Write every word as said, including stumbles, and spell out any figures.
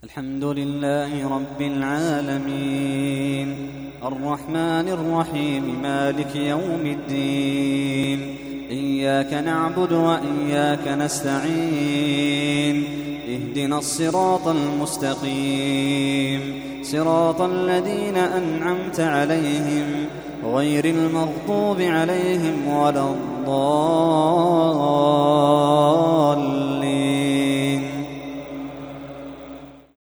الحمد لله رب العالمين الرحمن الرحيم مالك يوم الدين. إياك نعبد وإياك نستعين. اهدنا الصراط المستقيم صراط الذين أنعمت عليهم غير المغضوب عليهم ولا الضالين.